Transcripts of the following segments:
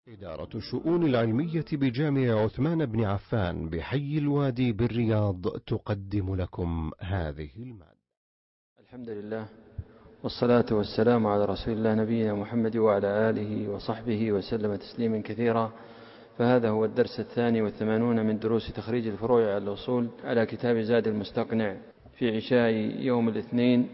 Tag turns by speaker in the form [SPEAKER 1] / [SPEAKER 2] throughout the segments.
[SPEAKER 1] إدارة الشؤون العلمية بجامع عثمان بن عفان بحي الوادي بالرياض تقدم لكم هذه المادة.
[SPEAKER 2] الحمد لله والصلاة والسلام على رسول الله نبينا محمد وعلى آله وصحبه وسلم تسليما كثيرا. فهذا هو الدرس 82 من دروس تخريج الفروع على الأصول على كتاب زاد المستقنع في عشاء يوم الاثنين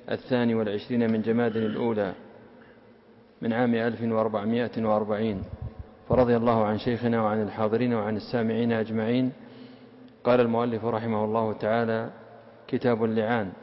[SPEAKER 2] 22 من جماد الأولى من عام 1440. فرضي الله عن شيخنا وعن الحاضرين وعن السامعين أجمعين. قال المؤلف رحمه الله تعالى: كتاب اللعان.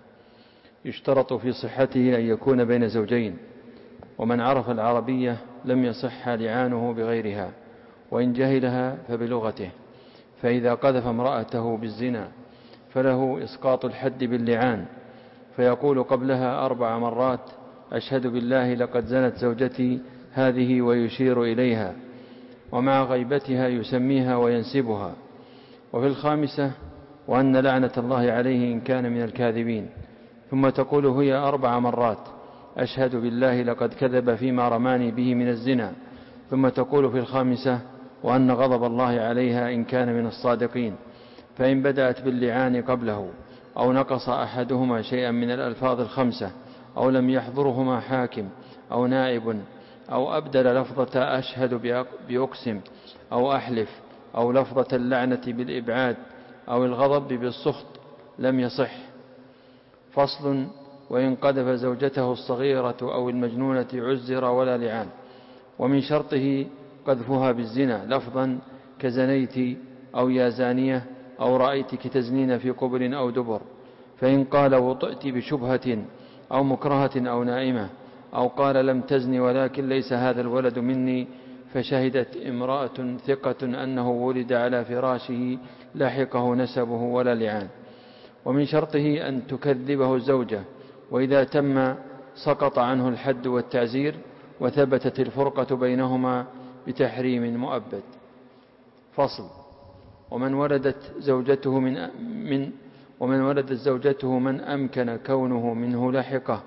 [SPEAKER 2] يشترط في صحته أن يكون بين زوجين، ومن عرف العربية لم يصح لعانه بغيرها، وإن جهلها فبلغته. فإذا قذف امرأته بالزنا فله إسقاط الحد باللعان، فيقول قبلها 4 مرات: أشهد بالله لقد زنت زوجتي هذه، ويشير إليها، ومع غيبتها يسميها وينسبها. وفي الخامسة: وأن لعنة الله عليه إن كان من الكاذبين. ثم تقول هي 4 مرات: أشهد بالله لقد كذب فيما رماني به من الزنا. ثم تقول في الخامسة: وأن غضب الله عليها إن كان من الصادقين. فإن بدأت باللعان قبله أو نقص أحدهما شيئا من الألفاظ 5 أو لم يحضرهما حاكم أو نائب أو أبدل لفظة أشهد بأقسم أو أحلف أو لفظة اللعنة بالإبعاد أو الغضب بالسخط لم يصح. فصل: وإن قذف زوجته الصغيرة أو المجنونة عزر ولا لعان. ومن شرطه قذفها بالزنا لفظا كزنيت أو يا زانية أو رأيتك تزنين في قبر أو دبر. فإن قال وطئت بشبهة أو مكرهة أو نائمة، أو قال لم تزني ولكن ليس هذا الولد مني، فشهدت امرأة ثقة أنه ولد على فراشه لاحقه نسبه ولا لعان. ومن شرطه أن تكذبه الزوجة، وإذا تم سقط عنه الحد والتعزير، وثبتت الفرقة بينهما بتحريم مؤبد. فصل: ومن ولدت زوجته من أمكن كونه منه لحقه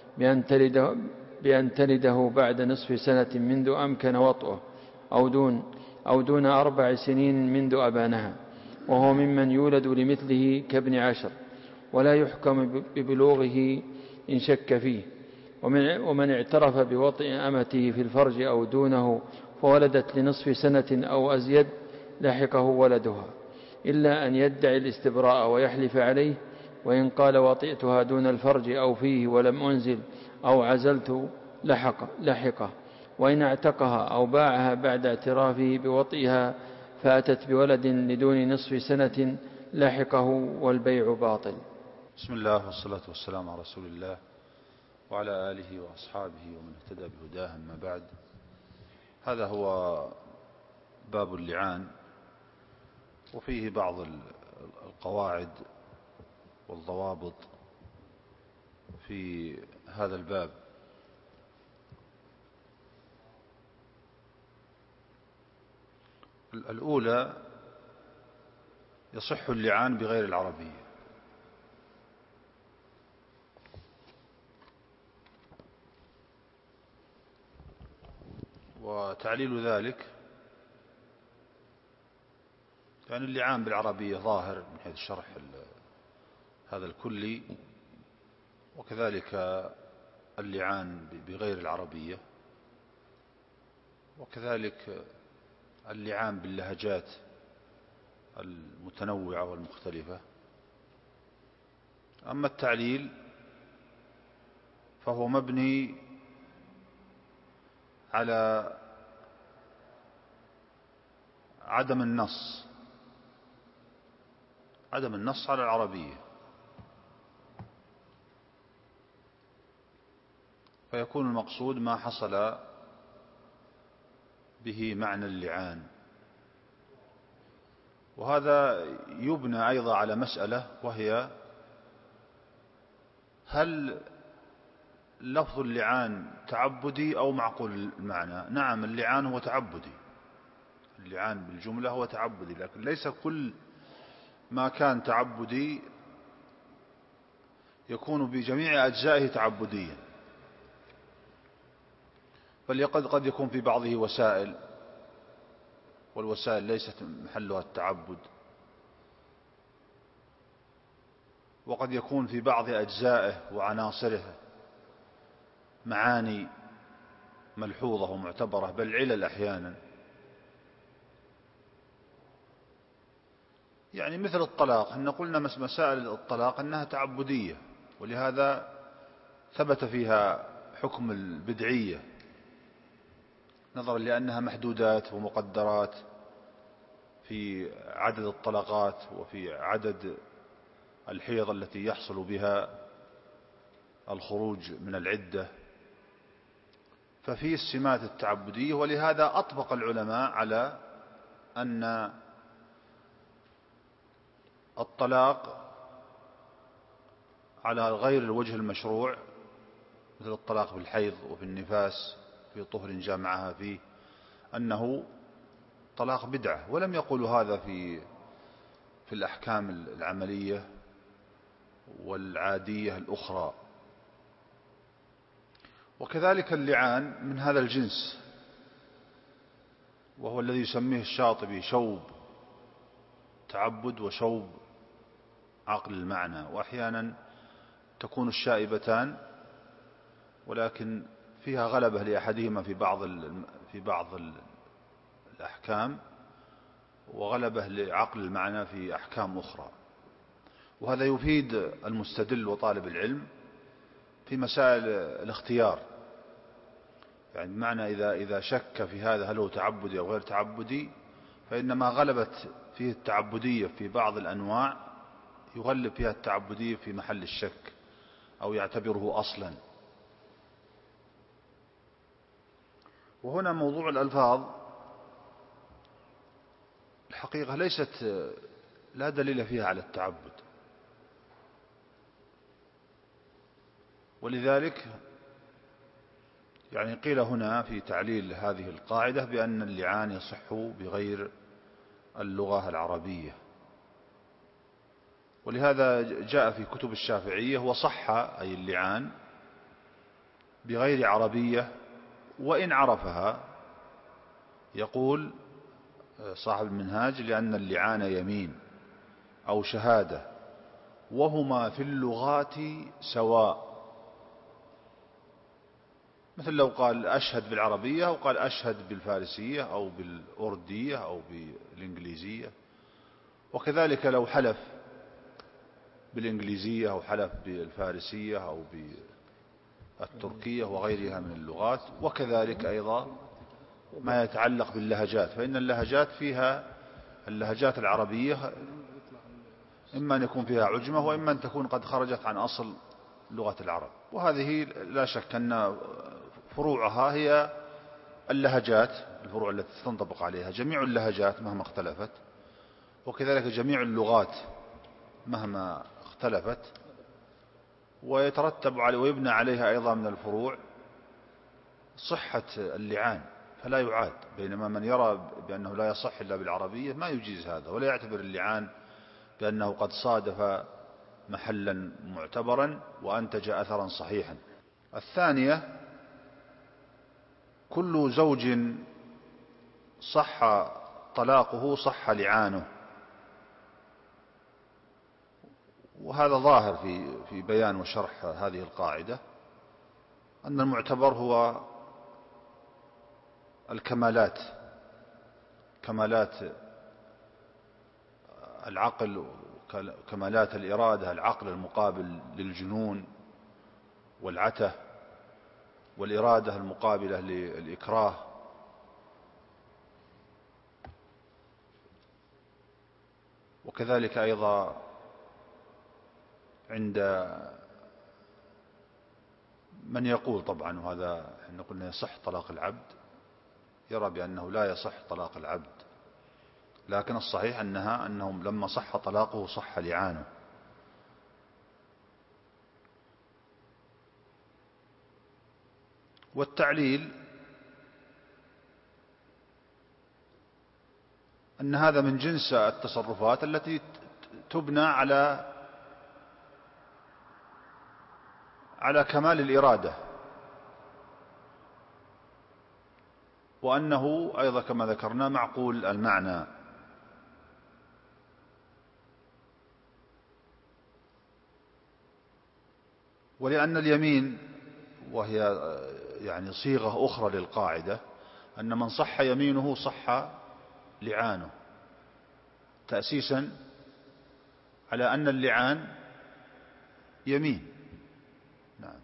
[SPEAKER 2] بأن تلده بعد نصف سنة منذ أمكن وطئه، أو دون 4 سنين منذ أبانها، وهو ممن يولد لمثله كابن 10، ولا يحكم ببلوغه إن شك فيه. ومن اعترف بوطئ أمته في الفرج أو دونه فولدت لنصف سنة أو أزيد لحقه ولدها، إلا أن يدعي الاستبراء ويحلف عليه. وإن قال وطئتها دون الفرج أو فيه ولم أنزل أو عزلت لحقه. وإن اعتقها أو باعها بعد اعترافه بوطئها فأتت بولد لدون نصف سنة لحقه، والبيع باطل.
[SPEAKER 3] بسم الله والصلاة والسلام على رسول الله وعلى آله وأصحابه ومن اهتدى بهداه، أما بعد. هذا هو باب اللعان، وفيه بعض القواعد والضوابط في هذا الباب. الأولى: يصح اللعان بغير العربية. وتعليل ذلك يعني اللعان بالعربية ظاهر من حيث شرح هذا الكلي، وكذلك اللعان بغير العربية، وكذلك اللعان باللهجات المتنوعة والمختلفة. أما التعليل فهو مبني على عدم النص على العربية، فيكون المقصود ما حصل به معنى اللعان. وهذا يبنى أيضا على مسألة، وهي: هل لفظ اللعان تعبدي أو معقول المعنى؟ نعم، اللعان هو تعبدي، اللعان بالجملة هو تعبدي، لكن ليس كل ما كان تعبدي يكون بجميع أجزائه تعبديا. بل قد يكون في بعضه وسائل، والوسائل ليست محلها التعبد، وقد يكون في بعض أجزائه وعناصره معاني ملحوظة ومعتبرة، بل علل أحيانا. يعني مثل الطلاق، إن قلنا مسائل الطلاق أنها تعبدية، ولهذا ثبت فيها حكم البدعية نظرا لأنها محدودات ومقدرات في عدد الطلقات وفي عدد الحيض التي يحصل بها الخروج من العدة، ففي السمات التعبدية. ولهذا أطبق العلماء على أن الطلاق على غير الوجه المشروع، مثل الطلاق في الحيض وفي النفاس في طهر جامعها فيه، أنه طلاق بدعة، ولم يقولوا هذا في الأحكام العملية والعادية الأخرى. وكذلك اللعان من هذا الجنس، وهو الذي يسميه الشاطبي شوب تعبد وشوب عقل المعنى. وأحيانا تكون الشائبتان، ولكن فيها غلبة لأحدهما في بعض الأحكام، وغلبة لعقل المعنى في أحكام أخرى. وهذا يفيد المستدل وطالب العلم في مسائل الاختيار، يعني بمعنى إذا شك في هذا هل هو تعبدي أو غير تعبدي، فإنما غلبت فيه التعبدية في بعض الأنواع يغلب فيها التعبدية في محل الشك أو يعتبره أصلا. وهنا موضوع الألفاظ الحقيقة لا دليل فيها على التعبد، ولذلك يعني قيل هنا في تعليل هذه القاعدة بأن اللعان يصح بغير اللغة العربية. ولهذا جاء في كتب الشافعية وصح أي اللعان بغير عربية وإن عرفها. يقول صاحب المنهاج: لأن اللعان يمين أو شهادة وهما في اللغات سواء. مثل لو قال أشهد بالعربية أو قال أشهد بالفارسية أو بالأردية أو بالإنجليزية. وكذلك لو حلف بالإنجليزية أو حلف بالفارسية أو بالتركية وغيرها من اللغات. وكذلك أيضا ما يتعلق باللهجات، فإن اللهجات فيها اللهجات العربية إما أن يكون فيها عجمة وإما أن تكون قد خرجت عن أصل لغة العرب. وهذه لا شك أن فروعها هي اللهجات، الفروع التي تنطبق عليها جميع اللهجات مهما اختلفت، وكذلك جميع اللغات مهما اختلفت، ويترتب عليه ويبنى عليها أيضا من الفروع صحة اللعان فلا يعاد. بينما من يرى بأنه لا يصح إلا بالعربية ما يجيز هذا، ولا يعتبر اللعان بأنه قد صادف محلا معتبرا وأنتج أثرا صحيحا. الثانية: كل زوج صح طلاقه صح لعانه. وهذا ظاهر في بيان وشرح هذه القاعدة، أن المعتبر هو الكمالات، كمالات العقل، كمالات الإرادة، العقل المقابل للجنون والعته، والإرادة المقابلة للإكراه. وكذلك أيضا عند من يقول طبعا، وهذا احنا قلنا يصح طلاق العبد، يرى بأنه لا يصح طلاق العبد، لكن الصحيح أنهم لما صح طلاقه صح لعانه. والتعليل أن هذا من جنس التصرفات التي تبنى على كمال الإرادة، وأنه أيضا كما ذكرنا معقول المعنى. ولأن اليمين وهي يعني صيغة أخرى للقاعدة أن من صح يمينه صح لعانه، تأسيسا على أن اللعان يمين. نعم.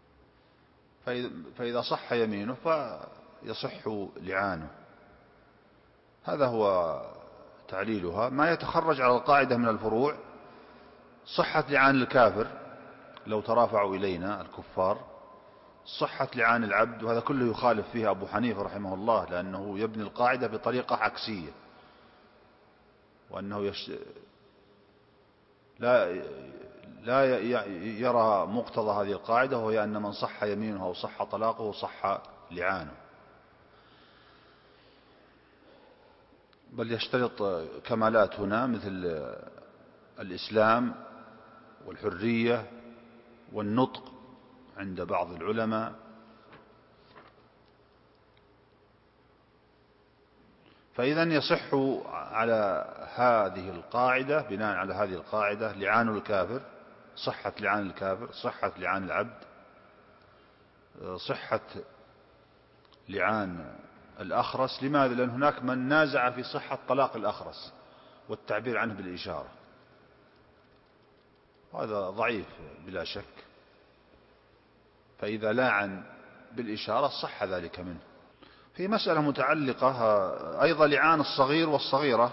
[SPEAKER 3] فإذا صح يمينه فيصح لعانه. هذا هو تعليلها. ما يتخرج على القاعدة من الفروع: صحة لعان الكافر لو ترافعوا إلينا الكفار، صحة لعان العبد، وهذا كله يخالف فيه أبو حنيفة رحمه الله، لأنه يبني القاعدة بطريقة عكسية، وأنه لا يرى مقتضى هذه القاعدة، وهي أن من صح يمينه أو صح طلاقه صح لعانه، بل يشترط كمالات هنا مثل الإسلام والحرية والنطق عند بعض العلماء. فإذا يصح على هذه القاعدة، بناء على هذه القاعدة، لعان الكافر، صحة لعان الكافر، صحة لعان العبد، صحة لعان الأخرس. لماذا؟ لأن هناك من نازع في صحة طلاق الأخرس والتعبير عنه بالإشارة، وهذا ضعيف بلا شك. فإذا لاعن بالإشارة صح ذلك منه. في مسألة متعلقة أيضا لعان الصغير والصغيرة،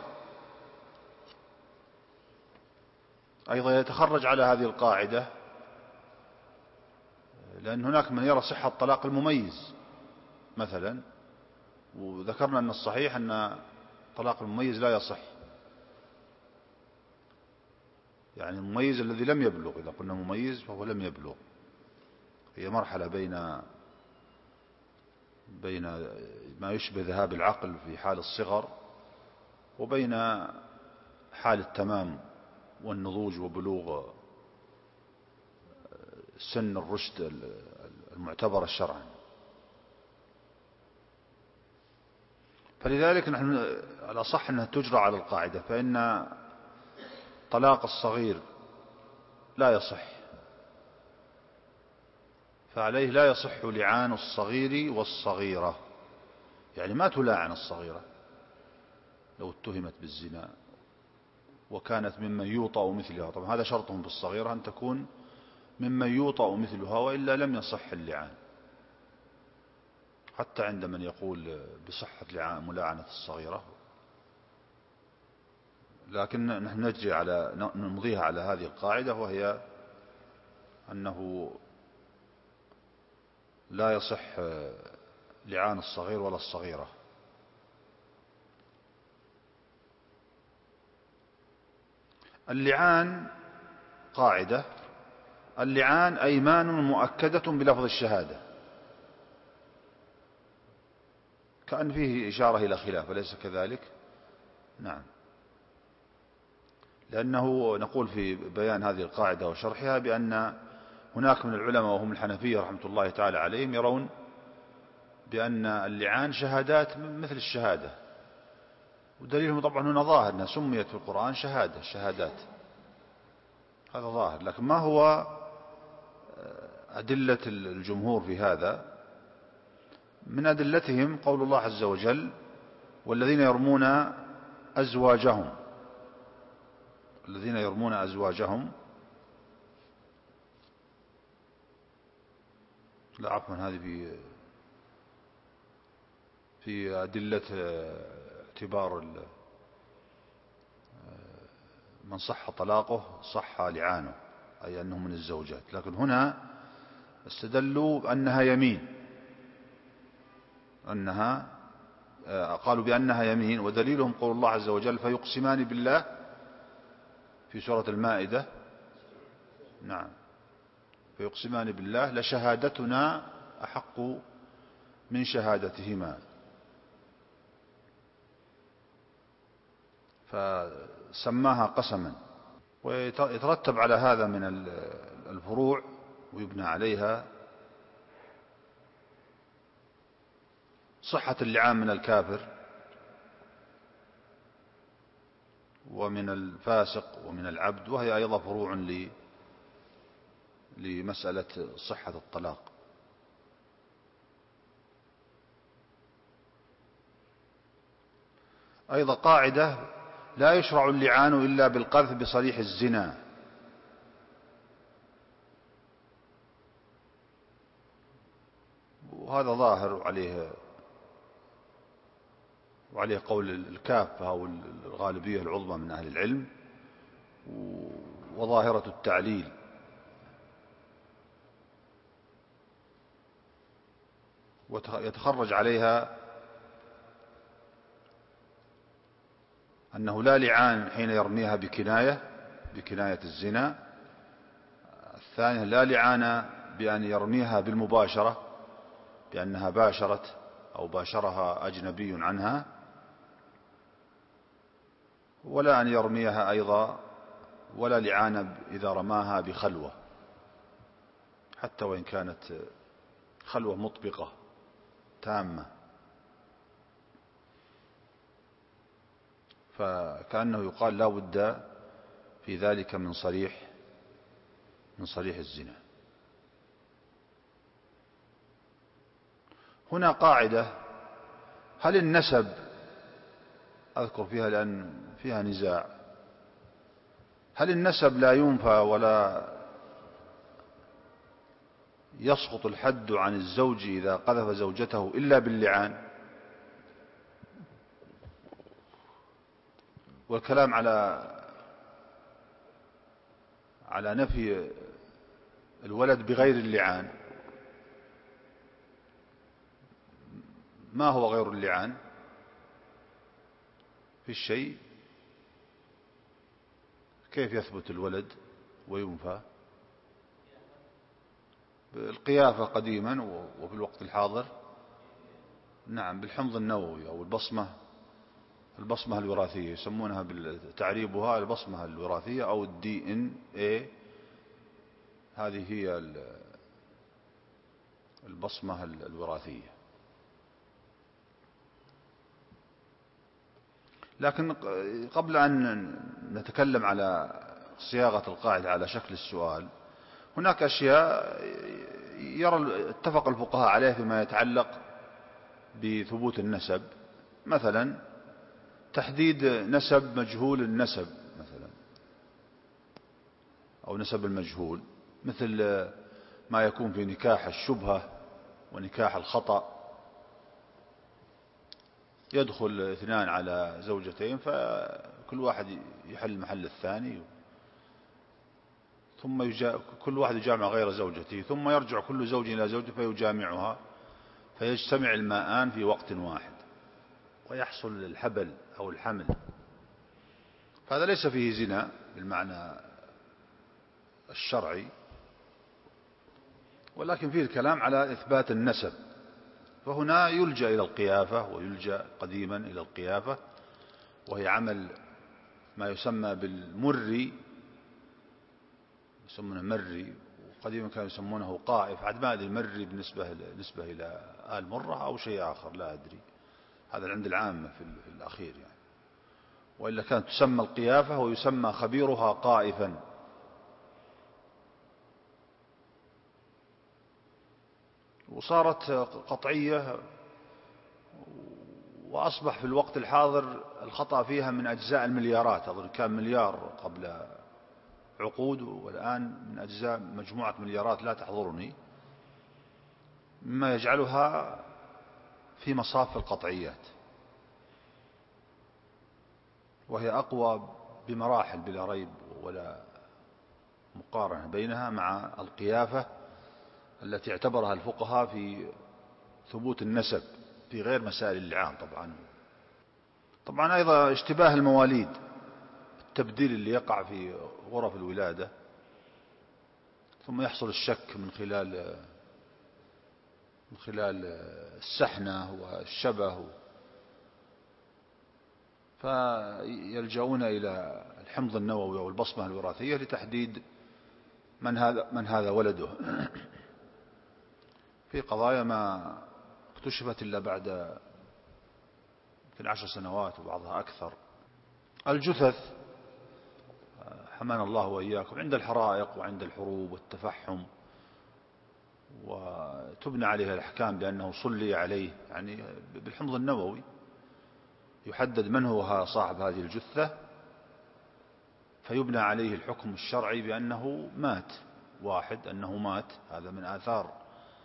[SPEAKER 3] أيضا يتخرج على هذه القاعدة، لأن هناك من يرى صحة طلاق المميز مثلا، وذكرنا أن الصحيح أن طلاق المميز لا يصح، يعني المميز الذي لم يبلغ، إذا قلنا مميز فهو لم يبلغ، هي مرحلة بين ما يشبه ذهاب العقل في حال الصغر وبين حال التمام والنضوج وبلوغ سن الرشد المعتبر الشرعا. فلذلك نحن الأصح أنها تجرى على القاعدة، فإن طلاق الصغير لا يصح، فعليه لا يصح لعان الصغير والصغيرة، يعني ما تلاعن الصغيرة لو اتهمت بالزنا وكانت ممن يوطأ مثلها. طبعا هذا شرطهم بالصغيرة أن تكون ممن يوطأ مثلها، وإلا لم يصح اللعان، حتى عند من يقول بصحة ملاعنة الصغيرة. لكن نحن نمضيها على هذه القاعدة، وهي أنه لا يصح لعان الصغير ولا الصغيرة. اللعان قاعدة: اللعان أيمان مؤكدة بلفظ الشهادة، كأن فيه إشارة إلى خلاف، أليس كذلك؟ نعم. لأنه نقول في بيان هذه القاعدة وشرحها بأن هناك من العلماء وهم الحنفية رحمة الله تعالى عليهم يرون بأن اللعان شهادات مثل الشهادة، ودليلهم طبعا هنا ظاهر أنها سميت في القرآن شهادات، هذا ظاهر. لكن ما هو أدلة الجمهور في هذا؟ من أدلتهم قول الله عز وجل: والذين يرمون أزواجهم، الذين يرمون أزواجهم، لا عفوا، هذه في أدلة اعتبار من صح طلاقه صح لعانه، أي أنه من الزوجات. لكن هنا استدلوا بأنها يمين، قالوا بأنها يمين، ودليلهم قول الله عز وجل: فيقسمان بالله في سورة المائدة. نعم، فيقسمان بالله لشهادتنا أحق من شهادتهما، فسماها قسما. ويترتب على هذا من الفروع ويبنى عليها صحة اللعان من الكافر ومن الفاسق ومن العبد، وهي أيضا فروع لمسألة صحة الطلاق. أيضا قاعدة: لا يشرع اللعان إلا بالقذف بصريح الزنا. وهذا ظاهر وعليه قول الكافة أو الغالبية العظمى من أهل العلم، وظاهرة التعليل. ويتخرج عليها أنه لا لعان حين يرميها بكناية الزنا. الثانية: لا لعان بأن يرميها بالمباشرة، بأنها باشرت أو باشرها أجنبي عنها، ولا أن يرميها أيضا، ولا لعان إذا رماها بخلوة، حتى وإن كانت خلوة مطبقة تامة. فكأنه يقال لا بد في ذلك من صريح الزنا. هنا قاعدة: هل النسب، أذكر فيها لأن فيها نزاع، هل النسب لا ينفى ولا يسقط الحد عن الزوج إذا قذف زوجته إلا باللعان؟ والكلام على نفي الولد بغير اللعان. ما هو غير اللعان في الشيء؟ كيف يثبت الولد وينفى؟ بالقيافة قديما وفي الوقت الحاضر نعم بالحمض النووي أو البصمة الوراثية، يسمونها تعريبها البصمة الوراثية أو DNA. هذه هي البصمة الوراثية. لكن قبل أن نتكلم على صياغة القاعدة على شكل السؤال، هناك أشياء اتفق الفقهاء عليه فيما يتعلق بثبوت النسب. مثلا تحديد نسب مجهول النسب مثلا، أو نسب المجهول، مثل ما يكون في نكاح الشبهة ونكاح الخطأ. يدخل اثنان على زوجتين فكل واحد يحل محل الثاني، ثم كل واحد يجامع غير زوجته، ثم يرجع كل زوج إلى زوجته فيجامعها، فيجتمع الماءان في وقت واحد ويحصل الحبل أو الحمل. فهذا ليس فيه زنا بالمعنى الشرعي، ولكن فيه الكلام على إثبات النسب. فهنا يلجأ إلى القيافة، ويلجأ قديما إلى القيافة، وهي عمل ما يسمى بالمري، يسمونه مري، وقديما كانوا يسمونه قائف. عاد ما أدري المري بالنسبة إلى آل مرة أو شيء آخر، لا أدري، هذا عند العامة في الأخير يعني. وإلا كانت تسمى القيافة ويسمى خبيرها قائفا. وصارت قطعية، وأصبح في الوقت الحاضر الخطأ فيها من أجزاء المليارات. أظن كان مليار قبل عقود، والآن من أجزاء مجموعة مليارات لا تحضرني، مما يجعلها في مصاف القطعيات، وهي أقوى بمراحل بلا ريب ولا مقارنة بينها مع القيافة التي اعتبرها الفقهاء في ثبوت النسب في غير مسائل اللعان. طبعا أيضا اشتباه المواليد، التبديل اللي يقع في غرف الولادة، ثم يحصل الشك من خلال السحنة والشبه، فيلجؤون إلى الحمض النووي أو البصمة الوراثية لتحديد من هذا ولده في قضايا ما اكتشفت إلا بعد يمكن 10 سنوات وبعضها أكثر. الجثث حمانا الله وإياكم عند الحرائق وعند الحروب والتفحم، وتبنى عليها الأحكام بأنه صلي عليه، يعني بالحمض النووي يحدد من هو صاحب هذه الجثة، فيبنى عليه الحكم الشرعي بأنه مات، واحد أنه مات، هذا من آثار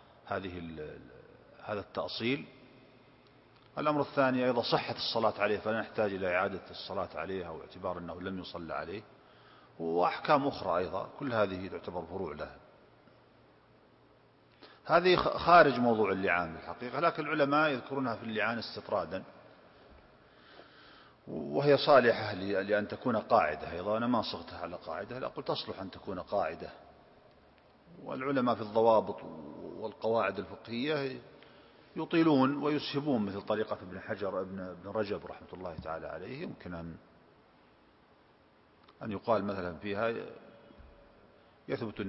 [SPEAKER 3] هذا التأصيل. الأمر الثاني أيضا صحة الصلاة عليه، فلا نحتاج إلى إعادة الصلاة عليه أو اعتبار أنه لم يصلى عليه، وأحكام أخرى أيضا كل هذه تعتبر فروع لها. هذه خارج موضوع اللعان بالحقيقة، لكن العلماء يذكرونها في اللعان استطرادا، وهي صالحة لأن تكون قاعدة أيضا. أنا ما صغتها على قاعدة، لا قلت تصلح أن تكون قاعدة. والعلماء في الضوابط والقواعد الفقهية يطيلون ويسهبون، مثل طريقة ابن حجر ابن رجب رحمة الله تعالى عليه، يمكن أن يقال مثلا فيها يثبت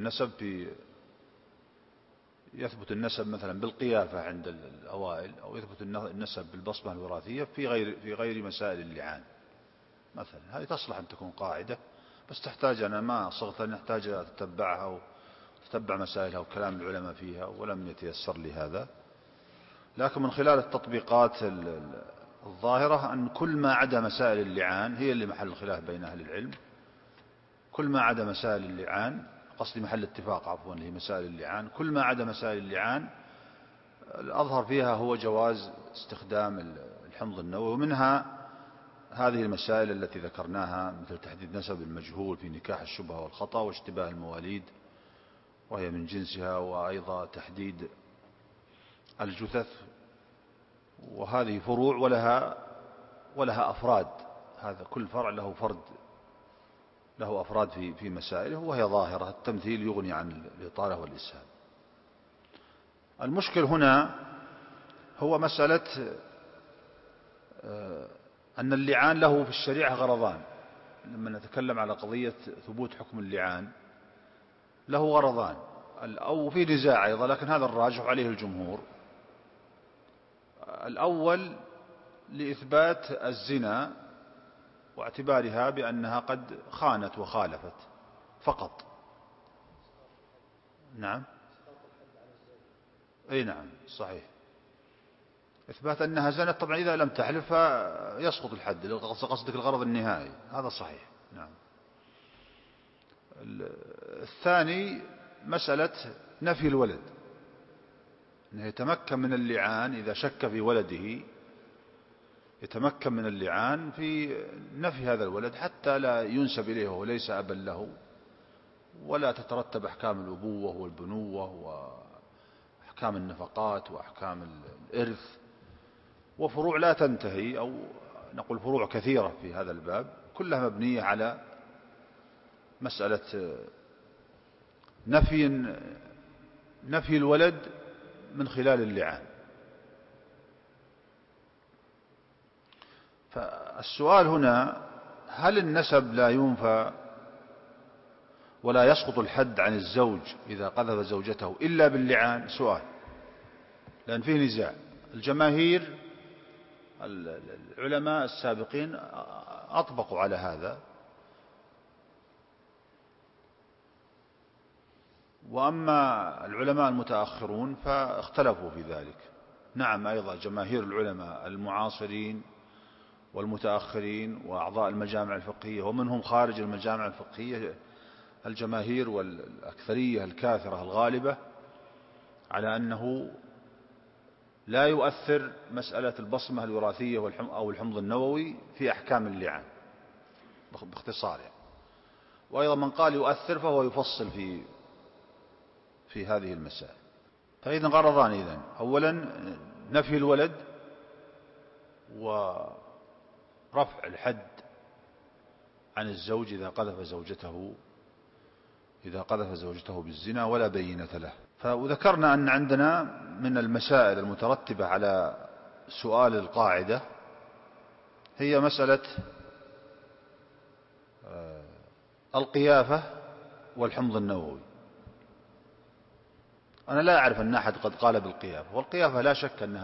[SPEAKER 3] النسب مثلا بالقيافة عند الأوائل، أو يثبت النسب بالبصمة الوراثية في غير مسائل اللعان مثلا. هذه تصلح أن تكون قاعدة، بس تحتاج، أنا ما صغت أن نحتاج أتتبعها وتتبع مسائلها وكلام العلماء فيها، ولم يتيسر لي هذا. لكن من خلال التطبيقات الظاهرة أن كل ما عدا مسائل اللعان هي اللي محل الخلاف بين أهل العلم. كل ما عدا مسائل اللعان، قصدي محل اتفاق عفوا، اللي هي مسائل اللعان، كل ما عدا مسائل اللعان الأظهر فيها هو جواز استخدام الحمض النووي. ومنها هذه المسائل التي ذكرناها، مثل تحديد نسب المجهول في نكاح الشبهة والخطأ واشتباه المواليد وهي من جنسها، وأيضا تحديد الجثث. وهذه فروع ولها أفراد، هذا كل فرع له أفراد في مسائله، وهي ظاهرة. التمثيل يغني عن الإطالة والإسهاب. المشكل هنا هو مسألة أن اللعان له في الشريعة غرضان. لما نتكلم على قضية ثبوت حكم اللعان له غرضان، أو في نزاع أيضا، لكن هذا الراجح عليه الجمهور. الأول لإثبات الزنا واعتبارها بأنها قد خانت وخالفت فقط. نعم، أي نعم صحيح، إثبات أنها زنت. طبعا إذا لم تحلف يسقط الحد، قصدك الغرض النهائي، هذا صحيح. نعم. الثاني مسألة نفي الولد، أنه يتمكن من اللعان إذا شك في ولده، يتمكن من اللعان في نفي هذا الولد حتى لا ينسب إليه وليس أبا له، ولا تترتب أحكام الأبوة والبنوة وأحكام النفقات وأحكام الإرث وفروع لا تنتهي، أو نقول فروع كثيرة في هذا الباب، كلها مبنية على مسألة نفي الولد من خلال اللعان. فالسؤال هنا، هل النسب لا ينفى ولا يسقط الحد عن الزوج إذا قذف زوجته إلا باللعان؟ سؤال، لأن فيه نزاع. الجماهير العلماء السابقين أطبقوا على هذا، وأما العلماء المتأخرون فاختلفوا في ذلك. نعم، أيضا جماهير العلماء المعاصرين والمتأخرين وأعضاء المجامع الفقهية ومنهم خارج المجامع الفقهية، الجماهير والأكثرية الكاثرة الغالبة على أنه لا يؤثر مسألة البصمة الوراثية أو الحمض النووي في أحكام اللعان باختصار يعني. وأيضا من قال يؤثر فهو يفصل في هذه المسائل. فإذا غرضان إذن، أولا نفي الولد ورفع الحد عن الزوج إذا قذف زوجته بالزنا ولا بينة له. وذكرنا أن عندنا من المسائل المترتبة على سؤال القاعدة هي مسألة القيافة والحمض النووي. أنا لا أعرف أن أحد قد قال بالقيافة، والقيافة لا شك أنها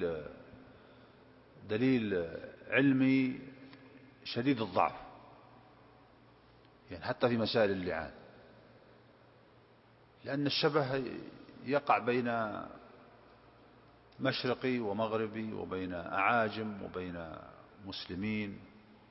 [SPEAKER 3] دليل علمي شديد الضعف، يعني حتى في مسائل اللعان، لأن الشبه يقع بين مشرقي ومغربي وبين أعاجم وبين مسلمين،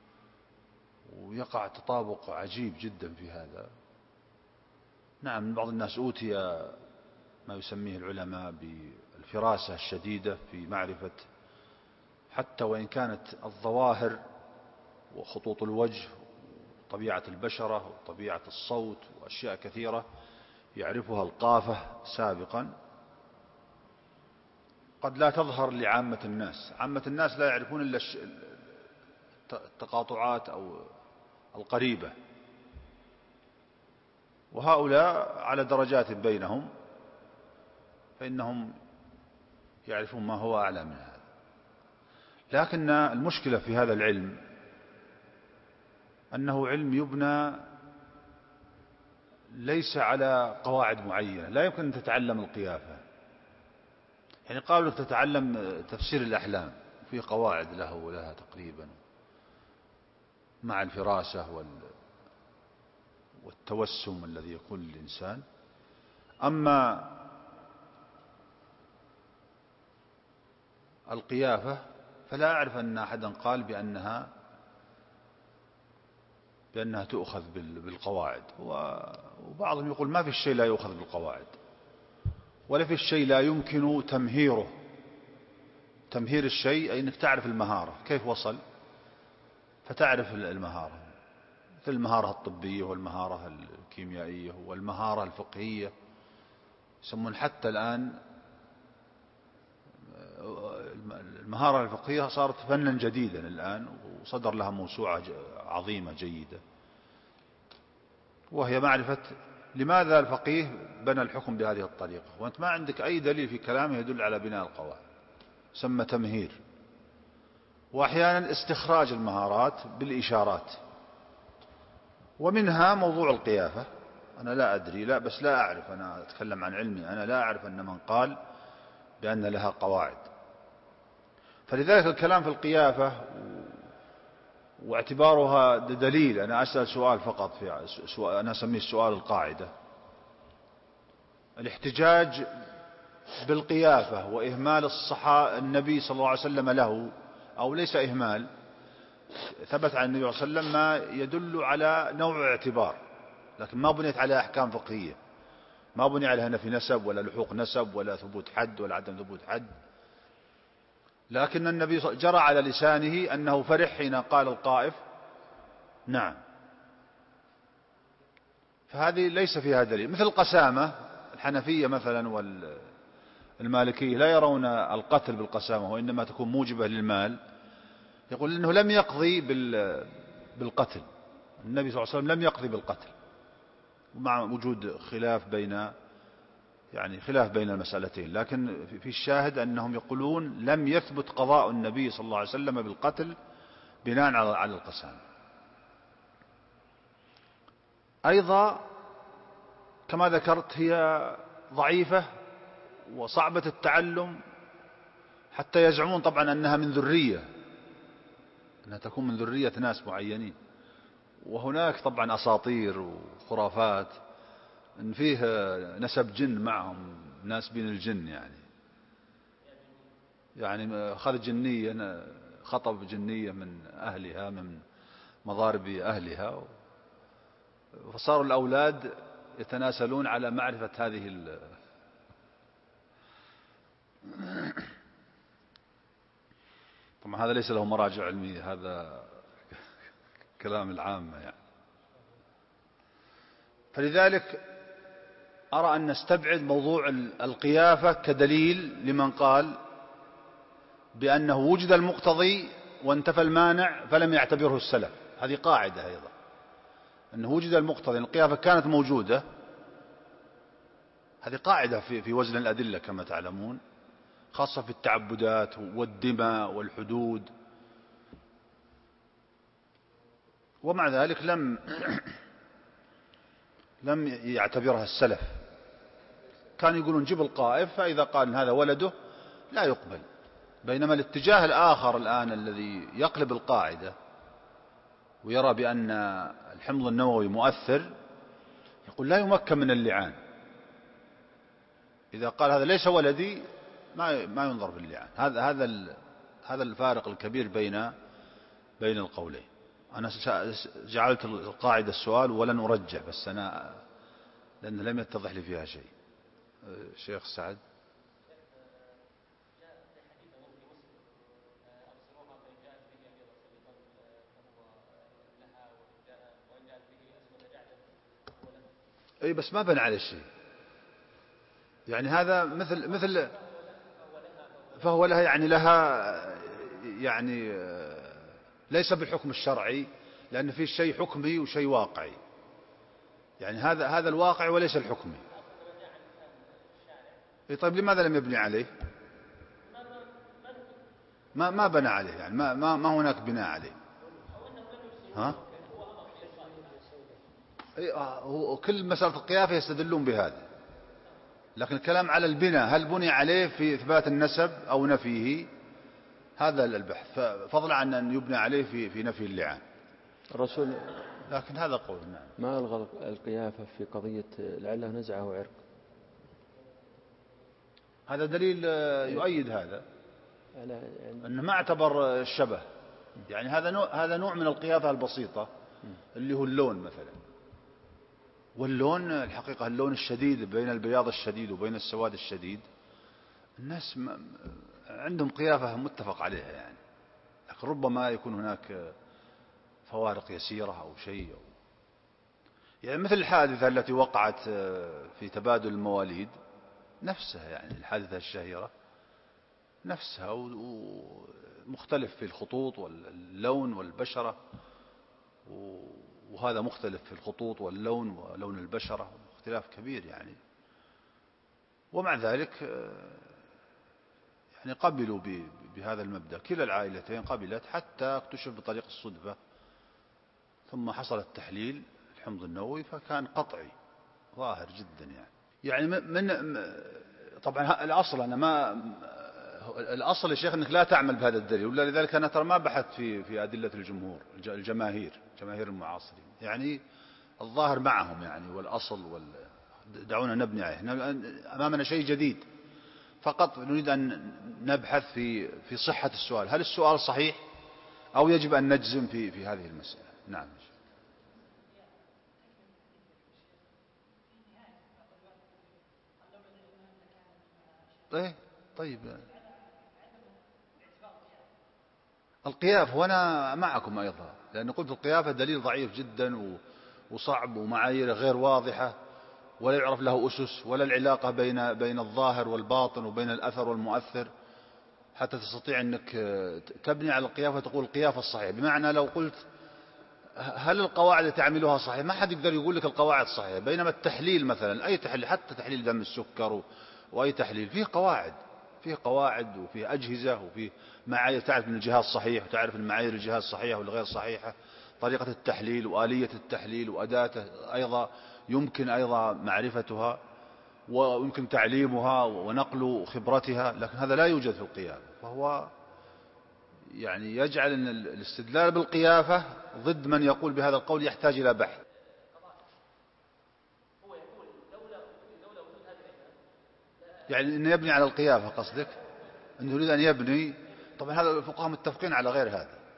[SPEAKER 3] ويقع تطابق عجيب جدا في هذا. نعم، بعض الناس أوتي ما يسميه العلماء بالفراسة الشديدة في معرفة، حتى وإن كانت الظواهر وخطوط الوجه وطبيعة البشرة وطبيعة الصوت وأشياء كثيرة يعرفها القافة سابقا، قد لا تظهر لعامة الناس. عامة الناس لا يعرفون إلا التقاطعات أو القريبة، وهؤلاء على درجات بينهم، فإنهم يعرفون ما هو أعلى من هذا. لكن المشكلة في هذا العلم أنه علم يبنى ليس على قواعد معينة. لا يمكن أن تتعلم القيافة، يعني قالوا تتعلم تفسير الأحلام في قواعد له ولها تقريبا، مع الفراسة والتوسم الذي يكون للإنسان. أما القيافة فلا أعرف أن أحدا قال بأنها تؤخذ بالقواعد، وبعضهم يقول ما في الشيء لا يؤخذ بالقواعد، ولا في الشيء لا يمكن تمهيره. تمهير الشيء أي أنك تعرف المهارة كيف وصل، فتعرف المهارة، مثل المهارة الطبية والمهارة الكيميائية والمهارة الفقهية. يسمون حتى الآن المهارة الفقهية صارت فنا جديدا الآن، وصدر لها موسوعة عظيمة جيدة، وهي معرفة لماذا الفقيه بنى الحكم بهذه الطريقة، وأنت ما عندك أي دليل في كلامه يدل على بناء القواعد. سمى تمهير. وأحيانا استخراج المهارات بالإشارات، ومنها موضوع القيافة. أنا لا أدري، بس لا أعرف، أنا أتكلم عن علمي، أنا لا أعرف أن من قال بأن لها قواعد. فلذلك الكلام في القيافة واعتبارها دليل. أنا أسأل سؤال فقط، أنا أسميه السؤال القاعدة: الاحتجاج بالقيافة وإهمال النبي صلى الله عليه وسلم له، أو ليس إهمال، ثبت عن النبي صلى الله عليه وسلم ما يدل على نوع اعتبار، لكن ما بنيت على أحكام فقهية، ما بني عليها نفي نسب ولا لحوق نسب ولا ثبوت حد ولا عدم ثبوت حد. لكن النبي جرى على لسانه أنه فرح حين قال القائف نعم. فهذه ليس فيها دليل. مثل القسامة، الحنفية مثلا والمالكية لا يرون القتل بالقسامة، وإنما تكون موجبة للمال. يقول إنه لم يقضي بالقتل، النبي صلى الله عليه وسلم لم يقضي بالقتل، ومع وجود خلاف بين المسألتين. لكن في الشاهد أنهم يقولون لم يثبت قضاء النبي صلى الله عليه وسلم بالقتل بناء على القسامة. أيضا كما ذكرت هي ضعيفة وصعبة التعلم، حتى يزعمون طبعا أنها من ذرية، أنها تكون من ذرية ناس معينين. وهناك طبعا أساطير وخرافات إن فيه نسب جن معهم، ناس بين الجن، يعني أخذ جنية، خطب جنية من أهلها، من مضارب أهلها، فصاروا الأولاد يتناسلون على معرفة هذه طبعا هذا ليس له مراجع علمية، هذا كلام العامة يعني. فلذلك أرى أن نستبعد موضوع القيافة كدليل لمن قال بأنه وجد المقتضي وانتفى المانع فلم يعتبره السلف. هذه قاعدة أيضا، أنه وجد المقتضي، القيافة كانت موجودة، هذه قاعدة في وزن الأدلة كما تعلمون، خاصة في التعبدات والدماء والحدود. ومع ذلك لم يعتبرها السلف. كان يقولون جيب القائف، فإذا قال هذا ولده لا يقبل. بينما الاتجاه الآخر الآن الذي يقلب القاعدة ويرى بأن الحمض النووي مؤثر، يقول لا يمكن من اللعان. إذا قال هذا ليس ولدي ما ينظر في اللعان. هذا الفارق الكبير بين القولين. أنا جعلت القاعدة السؤال ولن أرجح، بس أنا لأن لم يتضح لي فيها شيء. شيخ سعد. أي بس ما بنى عليه شيء، يعني هذا مثل فهو لها، يعني لها، يعني ليس بالحكم الشرعي، لأن فيه شيء حكمي وشيء واقعي، يعني هذا الواقع وليس الحكمي. طيب لماذا لم يبني عليه؟ ما بنى عليه، يعني ما هناك بناء عليه. ها؟ كل مسألة القيافة يستدلون بهذا، لكن الكلام على البناء، هل بني عليه في إثبات النسب أو نفيه، هذا البحث، فضلا عن أن يبنى عليه في نفي اللعان.
[SPEAKER 2] الرسول
[SPEAKER 3] لكن هذا قول. نعم.
[SPEAKER 2] ما ألغى القيافة في قضية لعله نزعه عرق.
[SPEAKER 3] هذا دليل يؤيد هذا، أنه ما اعتبر الشبه، يعني هذا نوع من القيافة البسيطة اللي هو اللون مثلا. واللون الحقيقة اللون الشديد بين البياض الشديد وبين السواد الشديد، الناس عندهم قيافة متفق عليها يعني، لكن ربما يكون هناك فوارق يسيرة أو شيء، يعني مثل الحادثة التي وقعت في تبادل المواليد نفسها، يعني الحادثة الشهيرة نفسها، ومختلف في الخطوط واللون والبشرة، وهذا مختلف في الخطوط واللون ولون البشرة، اختلاف كبير يعني. ومع ذلك يعني قبلوا بهذا المبدأ، كلا العائلتين قبلت حتى اكتشف بطريق الصدفة، ثم حصل التحليل الحمض النووي فكان قطعي ظاهر جدا يعني من طبعا الأصل الأصل يا شيخ أنك لا تعمل بهذا الدليل، ولذلك أنا ترى ما بحثت في أدلة جماهير المعاصرين، يعني الظاهر معهم يعني، والأصل دعونا نبني عليه. أمامنا شيء جديد، فقط نريد أن نبحث في صحة السؤال، هل السؤال صحيح أو يجب أن نجزم في هذه المسألة. نعم. طيب القياف، وأنا معكم أيضا، لأن قلت القيافة دليل ضعيف جدا وصعب، ومعاييره غير واضحة، ولا يعرف له أسس، ولا العلاقة بين الظاهر والباطن وبين الأثر والمؤثر، حتى تستطيع أنك تبني على القيافة تقول القيافة الصحيح. بمعنى لو قلت هل القواعد تعملها صحيح، ما حد يقدر يقول لك القواعد صحيحة. بينما التحليل مثلا، أي تحليل، حتى تحليل دم السكر وأي تحليل فيه قواعد وفيه أجهزة وفيه معايير، تعرف من الجهاز صحيح وتعرف المعايير الجهاز صحيحة والغير صحيحة، طريقة التحليل وآلية التحليل وأداته أيضا يمكن أيضا معرفتها ويمكن تعليمها ونقل خبرتها، لكن هذا لا يوجد في القيافة. فهو يعني يجعل أن الاستدلال بالقيافة ضد من يقول بهذا القول يحتاج إلى بحث. يعني أنه يبني على القيافة، قصدك أنه يريد أن يبني. طبعا هذا الفقهاء متفقين على غير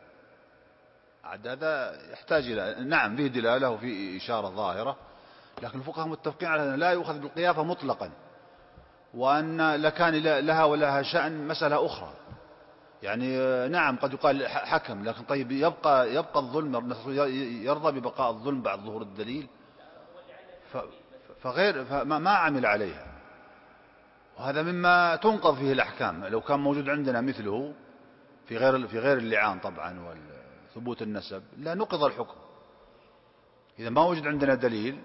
[SPEAKER 3] هذا يحتاج إلى، نعم فيه دلالة وفيه إشارة ظاهرة، لكن الفقهاء متفقين على أنه لا يؤخذ بالقيافة مطلقا، وأن لكان ولها شأن مسألة أخرى. يعني نعم قد يقال حكم، لكن طيب يبقى الظلم، يرضى ببقاء الظلم بعد ظهور الدليل، فما عمل عليها، وهذا مما تنقض فيه الأحكام. لو كان موجود عندنا مثله في غير اللعان طبعا وثبوت النسب لا نقض الحكم. إذا ما وجد عندنا دليل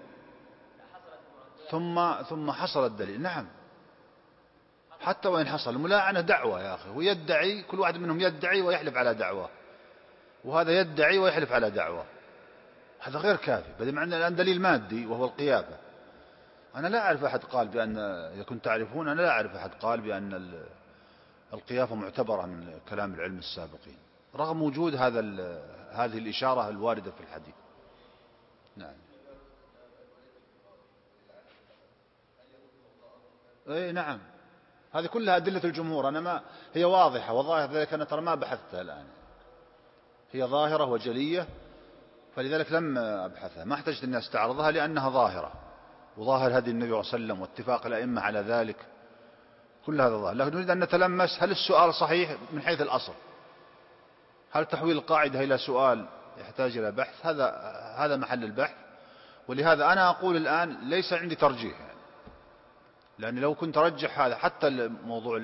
[SPEAKER 3] ثم حصل الدليل، نعم، حتى وإن حصل الملاعنة دعوة يا أخي، ويدعي كل واحد منهم يدعي ويحلف على دعوة، وهذا يدعي ويحلف على دعوة، هذا غير كافي. بدل عندنا الآن دليل مادي وهو القيافة، أنا لا أعرف أحد قال بأن، إذا كنت تعرفون، أنا لا أعرف أحد قال بأن القيافة معتبرة من كلام العلم السابقين رغم وجود هذه الإشارة الواردة في الحديث. نعم. أي نعم، هذه كلها أدلة الجمهور. هي واضحة وظاهر ذلك، أنا ترى ما بحثتها الآن، هي ظاهرة وجلية، فلذلك لم أبحثها، ما احتجت أن أستعرضها لأنها ظاهرة، وظاهر هدي النبي صلى الله عليه وسلم واتفاق الأئمة على ذلك، كل هذا ظاهر. لكن نريد أن نتلمس هل السؤال صحيح من حيث الأصل، هل تحويل القاعدة إلى سؤال يحتاج إلى بحث؟ هذا محل البحث. ولهذا أنا أقول الآن ليس عندي ترجيح يعني، لأن لو كنت أرجح هذا، حتى الموضوع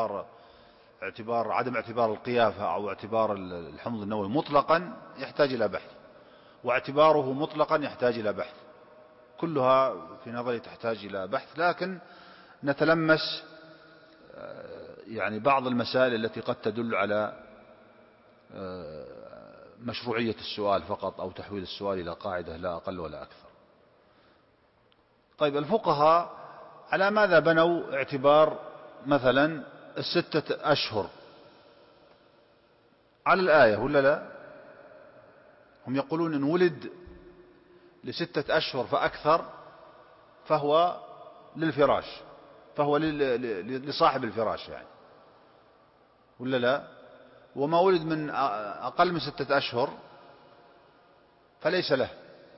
[SPEAKER 3] عدم اعتبار القيافة أو اعتبار الحمض النووي مطلقا يحتاج إلى بحث، واعتباره مطلقا يحتاج إلى بحث، كلها في نظري تحتاج إلى بحث. لكن نتلمس يعني بعض المسائل التي قد تدل على مشروعية السؤال فقط، أو تحويل السؤال إلى قاعدة لا أقل ولا أكثر. طيب، الفقهاء على ماذا بنوا اعتبار مثلا 6 أشهر؟ على الآية ولا لا؟ هم يقولون إن ولد ل6 أشهر فأكثر فهو للفراش، فهو لصاحب الفراش يعني، ولا لا؟ وما ولد من أقل من 6 أشهر فليس له.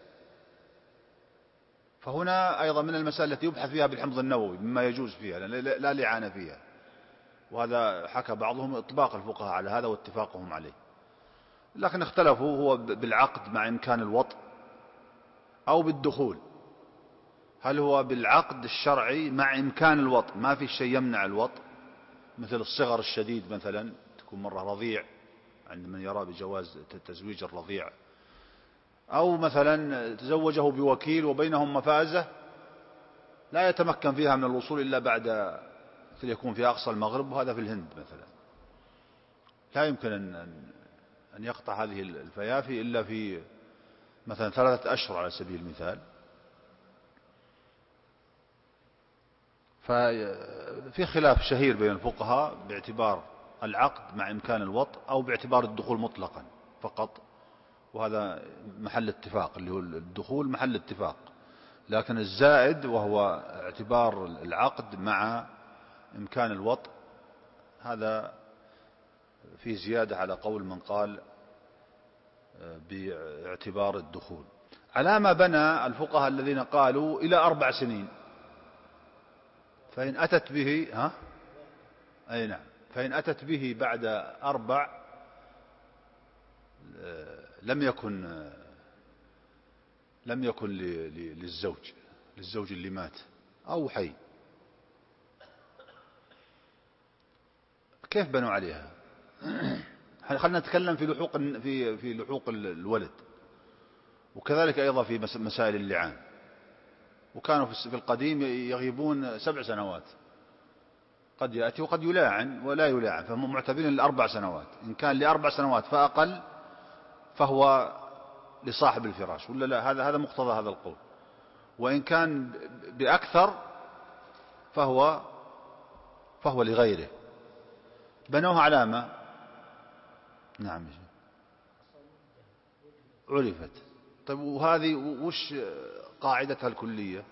[SPEAKER 3] فهنا أيضا من المسائل التي يبحث فيها بالحمض النووي مما يجوز فيها، لا لعان فيها، وهذا حكى بعضهم إطباق الفقهاء على هذا واتفاقهم عليه. لكن اختلفوا، هو بالعقد مع إمكان الوطء أو بالدخول. هل هو بالعقد الشرعي مع إمكان الوطء، ما في شيء يمنع الوطء، مثل الصغر الشديد مثلا، تكون مرة رضيع عند من يرى بجواز تزويج الرضيع، أو مثلا تزوجه بوكيل وبينهم مفازة لا يتمكن فيها من الوصول إلا بعد يكون في أقصى المغرب، وهذا في الهند مثلا، لا يمكن أن يقطع هذه الفيافي إلا في مثلا 3 أشهر على سبيل المثال. ففي خلاف شهير بين الفقهاء باعتبار العقد مع إمكان الوطء أو باعتبار الدخول مطلقا فقط، وهذا محل اتفاق، اللي هو الدخول محل اتفاق. لكن الزائد وهو اعتبار العقد مع إمكان الوطء، هذا فيه زيادة على قول من قال باعتبار الدخول. على ما بنى الفقهاء الذين قالوا إلى 4 سنين، فإن أتت به أي نعم، فإن أتت به بعد 4 لم يكن للزوج اللي مات أو حي. كيف بنوا عليها؟ خلنا نتكلم في لحوق الولد، وكذلك أيضا في مسائل اللعان. وكانوا في القديم يغيبون 7 سنوات، قد يأتي وقد يلاعن ولا يلاعن، فهم معتبرين ل4 سنوات. إن كان ل4 سنوات فأقل فهو لصاحب الفراش، ولا لا؟ هذا مقتضى هذا القول. وإن كان بأكثر فهو لغيره. بنوها علامة. نعم عرفت. طيب، وهذه وش قاعدتها الكلية؟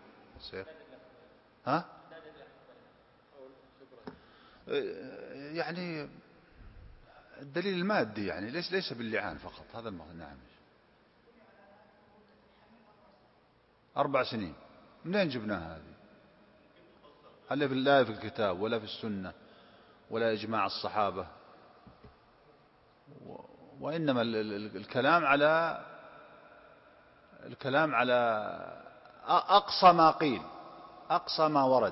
[SPEAKER 3] يعني الدليل المادي، يعني ليس باللعان فقط، هذا نعم. 4 سنين منين جبناها هذه؟ هل لا في الكتاب ولا في السنة ولا إجماع الصحابة؟ وإنما الكلام على أقصى ما قيل، أقصى ما ورد.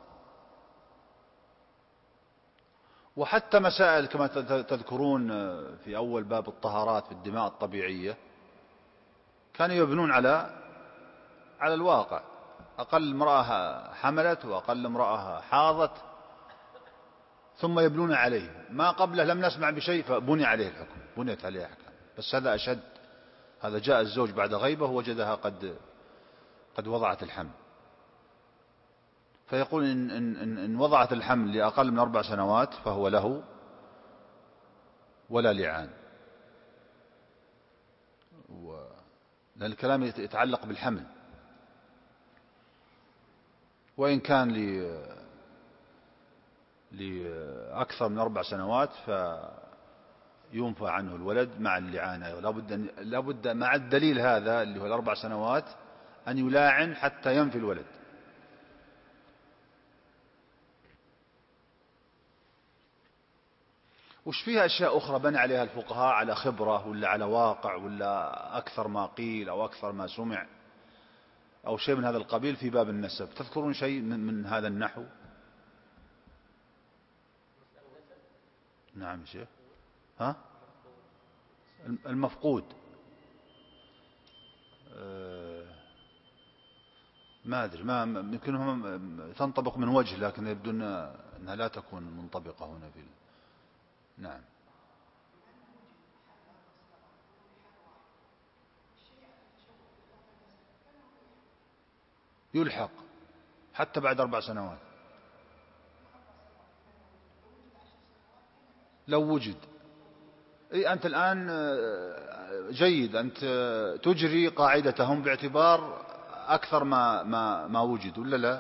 [SPEAKER 3] وحتى مسائل كما تذكرون في أول باب الطهارات في الدماء الطبيعية، كانوا يبنون على الواقع. أقل امرأة حملت وأقل امرأة حاضت، ثم يبنون عليه. ما قبله لم نسمع بشيء فبني عليه الحكم، بنيت عليه أحكام. بس هذا أشد، هذا جاء الزوج بعد غيبة وجدها قد وضعت الحمل. فيقول إن وضعت الحمل لأقل من 4 سنوات فهو له ولا لعان، لأن الكلام يتعلق بالحمل. وإن كان لأكثر من 4 سنوات فينفى عنه الولد مع اللعانة. لا بد مع الدليل هذا اللي هو 4 سنوات أن يلاعن حتى ينفي الولد. وش فيها أشياء أخرى بنى عليها الفقهاء على خبرة ولا على واقع ولا أكثر ما قيل أو أكثر ما سمع أو شيء من هذا القبيل في باب النسب؟ تذكرون شيء من هذا النحو؟ نعم يا شيخ. ها؟ المفقود ما أدري، ما يمكنهم تنطبق من وجه، لكن يبدو أنها لا تكون منطبقة هنا في نعم. يلحق حتى بعد 4 سنوات لو وجد. أي أنت الآن جيد، أنت تجري قاعدتهم باعتبار أكثر ما وجد ولا لا؟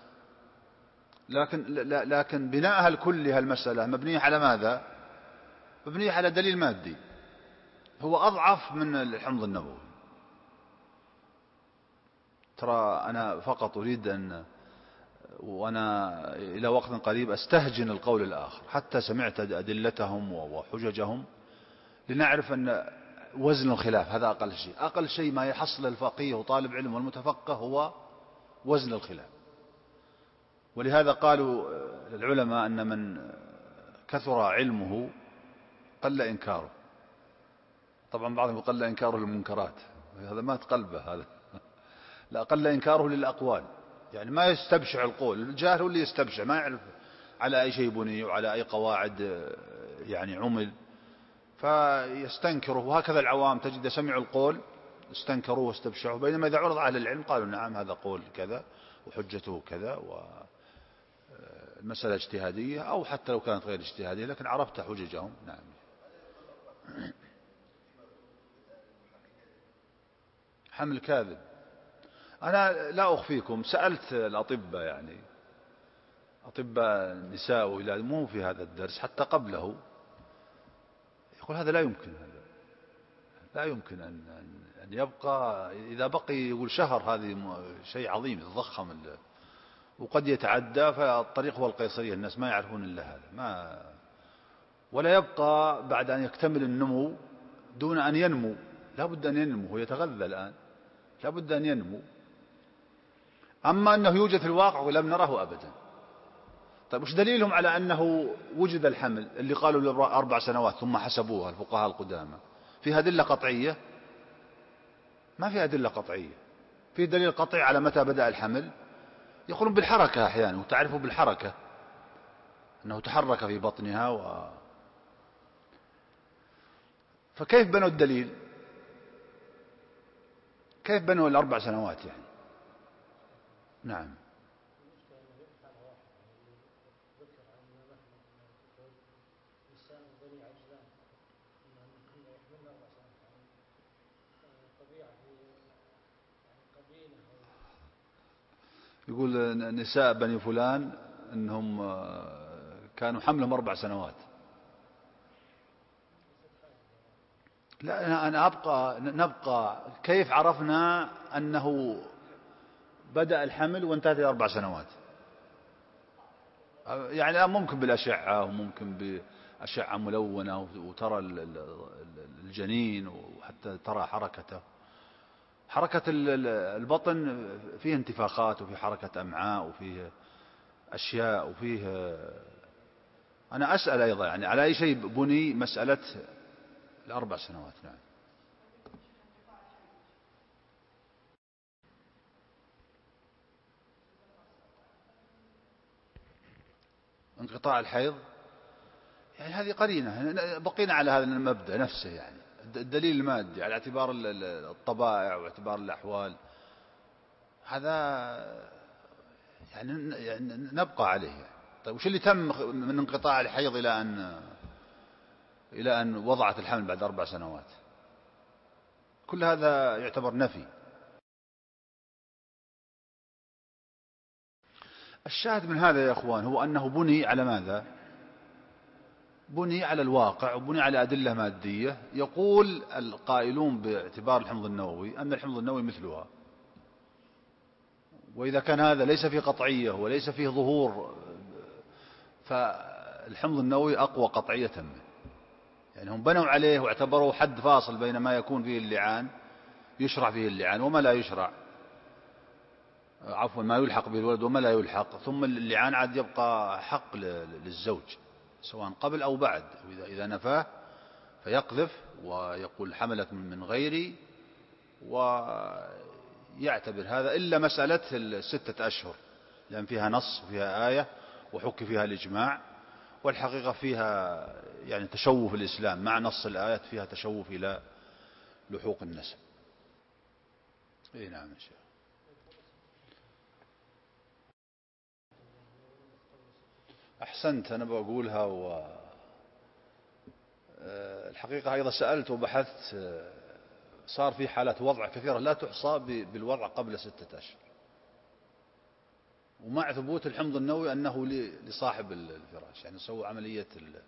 [SPEAKER 3] لكن بناءها الكلي هالمسألة مبنية على ماذا؟ مبنية على دليل مادي هو أضعف من الحمض النبوي. ترى أنا فقط أريد وأنا إلى وقت قريب أستهجن القول الآخر حتى سمعت أدلتهم وحججهم لنعرف أن وزن الخلاف هذا أقل شيء. أقل شيء ما يحصل الفقيه وطالب علم والمتفقه هو وزن الخلاف. ولهذا قالوا العلماء أن من كثر علمه قل إنكاره. طبعا بعضهم قل إنكاره للمنكرات، هذا ما تقلبه هذا. لا، قل إنكاره للأقوال، يعني ما يستبشع القول. الجاهل هو اللي يستبشع، ما يعرف على أي شيء بني وعلى أي قواعد يعني عمل فيستنكره. وهكذا العوام تجد سمعوا القول استنكروه واستبشعوا، بينما إذا عرض أهل العلم قالوا نعم هذا قول كذا وحجته كذا والمسألة اجتهادية، أو حتى لو كانت غير اجتهادية لكن عرفت حججهم. نعم. حمل كاذب، أنا لا أخفيكم سألت الأطباء، يعني أطباء النساء وولاد، مو في هذا الدرس حتى قبله، يقول هذا لا يمكن، هذا لا يمكن أن يبقى. إذا بقي يقول شهر هذه شيء عظيم يتضخم وقد يتعدى، فالطريق هو القيصرية، الناس ما يعرفون إلا هذا، ولا يبقى بعد أن يكتمل النمو دون أن ينمو. لا بد أن ينمو، هو يتغذى الآن، لا بد أن ينمو. أما أنه يوجد في الواقع ولم نره أبدا. طيب وش دليلهم على أنه وجد الحمل اللي قالوا 4 سنوات ثم حسبوها الفقهاء القدامى؟ فيها أدلة قطعية؟ ما فيها أدلة قطعية. في دليل قطعي على متى بدأ الحمل؟ يقولون بالحركة أحيانا، وتعرفوا بالحركة أنه تحرك في بطنها فكيف بنوا الدليل؟ كيف بنوا 4 سنوات يعني؟ نعم. يقول نساء بني فلان أنهم كانوا حملهم 4 سنوات. لا، أنا نبقى كيف عرفنا أنه بدأ الحمل وانتهت 4 سنوات؟ يعني ممكن بالأشعة وممكن بأشعة ملونة وترى الجنين وحتى ترى حركة البطن فيه انتفاخات وفيه حركة أمعاء وفيه أشياء وفيه. أنا أسأل أيضا يعني على أي شيء بني مسألة 4 سنوات؟ نعم. انقطاع الحيض يعني هذه قرينة، بقينا على هذا المبدأ نفسه، يعني الدليل المادي على اعتبار الطبائع واعتبار الأحوال، هذا يعني نبقى عليه يعني. طيب وش اللي تم من انقطاع الحيض إلى أن وضعت الحمل بعد 4 سنوات؟ كل هذا يعتبر نفي. الشاهد من هذا يا أخوان هو أنه بني على ماذا؟ بني على الواقع وبني على أدلة مادية. يقول القائلون باعتبار الحمض النووي أن الحمض النووي مثلها، وإذا كان هذا ليس فيه قطعية وليس فيه ظهور فالحمض النووي أقوى قطعية منه. يعني هم بنوا عليه واعتبروا حد فاصل بين ما يكون فيه اللعان يشرع فيه اللعان وما لا يشرع، عفوا ما يلحق به الولد وما لا يلحق، ثم اللعان عاد يبقى حق للزوج سواء قبل أو بعد. إذا نفاه فيقذف ويقول حملت من غيري، ويعتبر هذا إلا مسألة 6 أشهر لأن فيها نص وفيها آية وحكي فيها الإجماع، والحقيقة فيها يعني تشوف الإسلام مع نص الآيات، فيها تشوف إلى لحوق النسب. إيه نعم يا شيخ. أحسنت، أنا بقولها. الحقيقة أيضا سألت وبحثت، صار في حالات وضع كثيرة لا تحصى بالوضع قبل 6 أشهر، ومع ثبوت الحمض النووي أنه لصاحب الفراش، يعني سوى عملية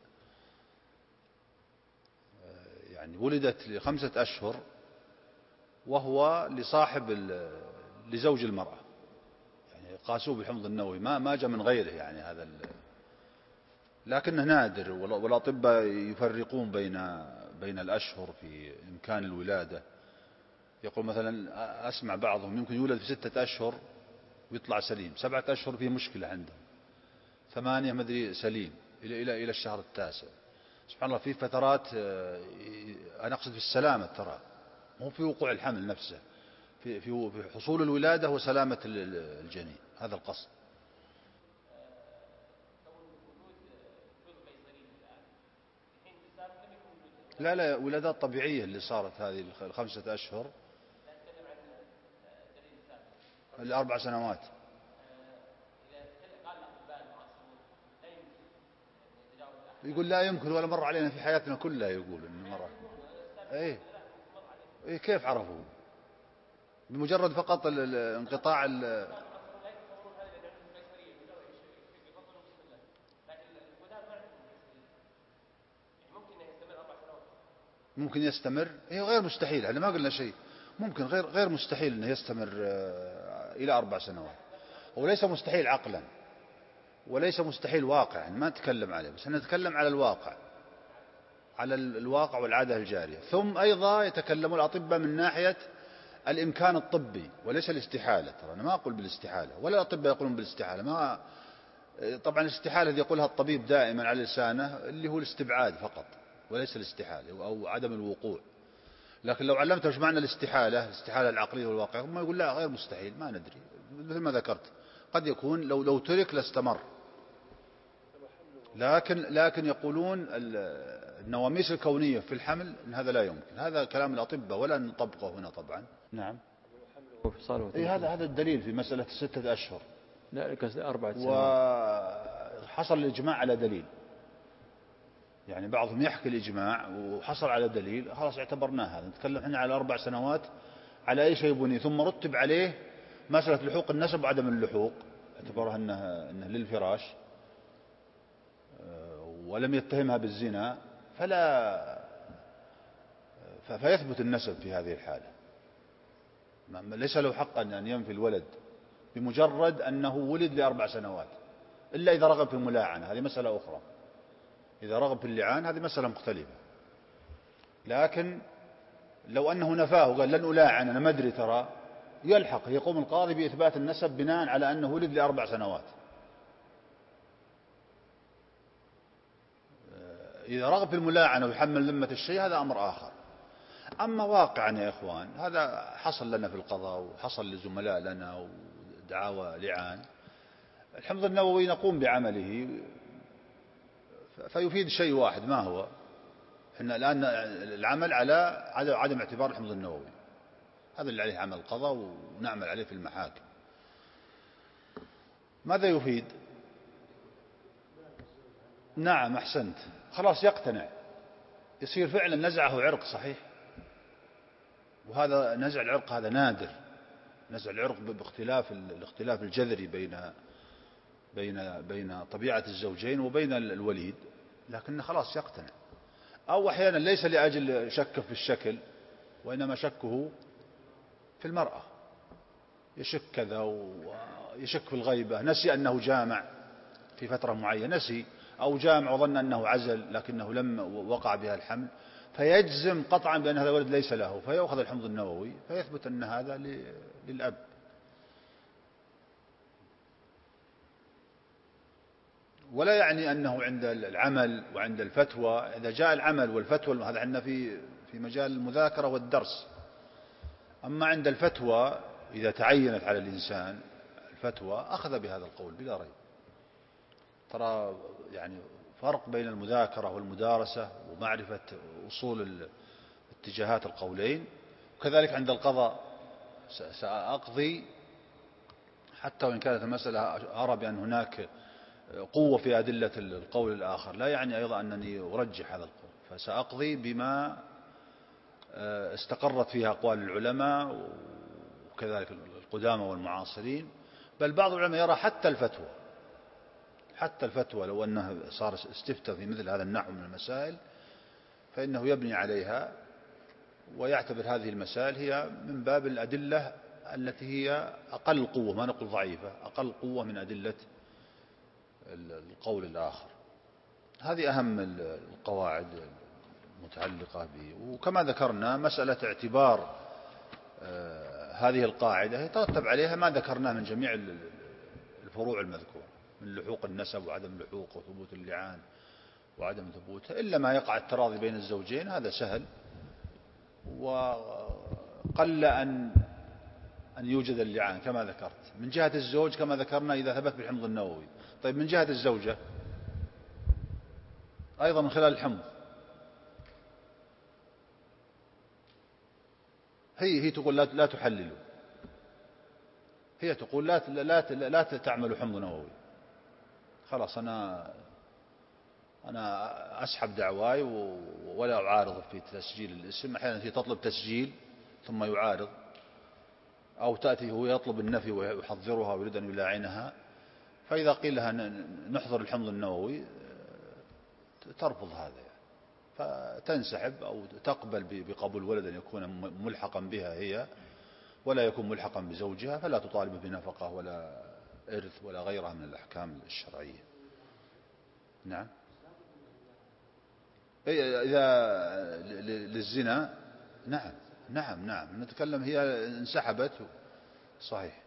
[SPEAKER 3] يعني ولدت ل5 أشهر وهو لزوج المرأة، يعني قاسوه بالحمض النووي ما جاء من غيره يعني هذا لكنه نادر. والأطباء يفرقون بين الأشهر في إمكان الولادة. يقول مثلا أسمع بعضهم يمكن يولد في 6 أشهر ويطلع سليم، 7 أشهر فيه مشكلة عندهم، 8 مدري سليم إلى الشهر التاسع. سبحان الله في فترات، أنا أقصد في السلامة ترى، مو في وقوع الحمل نفسه، في حصول الولادة وسلامة الجنين، هذا القصد. لا ولادات طبيعية اللي صارت هذه 5 أشهر 4 سنوات. يقول لا يمكن ولا مر علينا في حياتنا كلها، يقول إنه مرة. إيه كيف عرفوا؟ بمجرد فقط انقطاع ممكن يستمر. هي غير مستحيل، احنا ما قلنا شيء، ممكن غير مستحيل انه يستمر الى 4 سنوات. وليس مستحيل عقلا وليس مستحيل واقعا، ما نتكلم عليه، بس نتكلم على الواقع، على الواقع والعادة الجارية. ثم أيضا يتكلم الأطباء من ناحية الإمكان الطبي وليس الاستحالة. ترى أنا ما أقول بالاستحالة ولا الأطباء يقولون بالاستحالة. طبعا الاستحالة الذي يقولها الطبيب دائما على لسانه اللي هو الاستبعاد فقط وليس الاستحالة أو عدم الوقوع. لكن لو علمته ايش معنى الاستحالة العقلية والواقعية، ما يقول لا غير مستحيل، ما ندري، مثل ما ذكرت قد يكون لو ترك لاستمر. لكن يقولون النواميس الكونية في الحمل إن هذا لا يمكن، هذا كلام الأطباء ولا نطبقه هنا طبعا. نعم. هذا الدليل في مسألة 6 أشهر.
[SPEAKER 2] لا قصدي 4 سنوات.
[SPEAKER 3] وحصل الإجماع على دليل، يعني بعضهم يحكي الإجماع وحصل على دليل، خلاص اعتبرناه هذا. نتكلم احنا على 4 سنوات على أي شيء بني، ثم رتب عليه مسألة لحوق النسب وعدم اللحوق، اعتبرها أنه للفراش ولم يتهمها بالزنا، فيثبت النسب في هذه الحالة. ليس له حق أن ينفي الولد بمجرد أنه ولد ل4 سنوات، إلا إذا رغب في الملاعنة، هذه مسألة أخرى. إذا رغب في اللعان هذه مسألة مختلفة. لكن لو أنه نفاه وقال لن ألاعن أنا ما أدري، ترى يلحق، يقوم القاضي بإثبات النسب بناء على أنه ولد ل4 سنوات. إذا رغب في الملاعنة ويحمل ذمة الشيء هذا أمر آخر. أما واقعا يا إخوان هذا حصل لنا في القضاء وحصل لزملاء لنا ودعاوى لعان، الحمض النووي نقوم بعمله فيفيد شيء واحد، ما هو؟ إحنا الآن العمل على عدم اعتبار الحمض النووي، هذا اللي عليه عمل القضاء ونعمل عليه في المحاكم. ماذا يفيد؟ نعم أحسنت، خلاص يقتنع، يصير فعلا نزعه عرق صحيح. وهذا نزع العرق هذا نادر، نزع العرق باختلاف الاختلاف الجذري بين طبيعة الزوجين وبين الوليد، لكنه خلاص يقتنع. أو أحيانا ليس لأجل شك في الشكل، وإنما شكه في المرأة، يشك كذا ويشك في الغيبة، نسي أنه جامع في فترة معينة، نسي، أو جامع وظن أنه عزل لكنه لم وقع بها الحمل، فيجزم قطعا بأن هذا الولد ليس له، فيأخذ الحمض النووي فيثبت أن هذا للأب. ولا يعني أنه عند العمل وعند الفتوى، إذا جاء العمل والفتوى هذا عندنا في مجال المذاكرة والدرس. أما عند الفتوى إذا تعينت على الإنسان الفتوى أخذ بهذا القول بلا ريب. ترى يعني فرق بين المذاكرة والمدارسة ومعرفة أصول اتجاهات القولين. وكذلك عند القضاء سأقضي حتى وإن كانت المسألة أرى بأن هناك قوة في أدلة القول الآخر، لا يعني أيضا أنني أرجح هذا القول، فسأقضي بما استقرت فيها أقوال العلماء وكذلك القدامى والمعاصرين. بل بعض العلماء يرى حتى الفتوى لو أنه صار استفتى في مثل هذا النحو من المسائل فإنه يبني عليها ويعتبر هذه المسائل هي من باب الأدلة التي هي أقل قوة، ما نقول ضعيفة، أقل قوة من أدلة القول الآخر. هذه أهم القواعد المتعلقة به. وكما ذكرنا مسألة اعتبار هذه القاعدة يترتب عليها ما ذكرناه من جميع الفروع المذكورة من لحوق النسب وعدم لحوق وثبوت اللعان وعدم ثبوته، إلا ما يقع التراضي بين الزوجين هذا سهل، وقل أن يوجد اللعان كما ذكرت من جهة الزوج كما ذكرنا إذا ثبت بالحمض النووي. طيب من جهة الزوجة أيضا من خلال الحمض، هي تقول لا تحللوا، هي تقول لا تعملوا حمض نووي، خلاص أنا أسحب دعواي ولا أعارض في تسجيل الاسم. أحيانا هي تطلب تسجيل ثم يعارض، أو تأتي هو يطلب النفي ويحذرها ويريد أن يلاعنها، فإذا قيل لها نحضر الحمض النووي ترفض هذا يعني، فتنسحب أو تقبل بقبول ولد أن يكون ملحقا بها هي ولا يكون ملحقا بزوجها، فلا تطالب بنفقة ولا إرث ولا غيرها من الأحكام الشرعية. نعم. إذا للزنا نعم نتكلم هي انسحبت صحيح.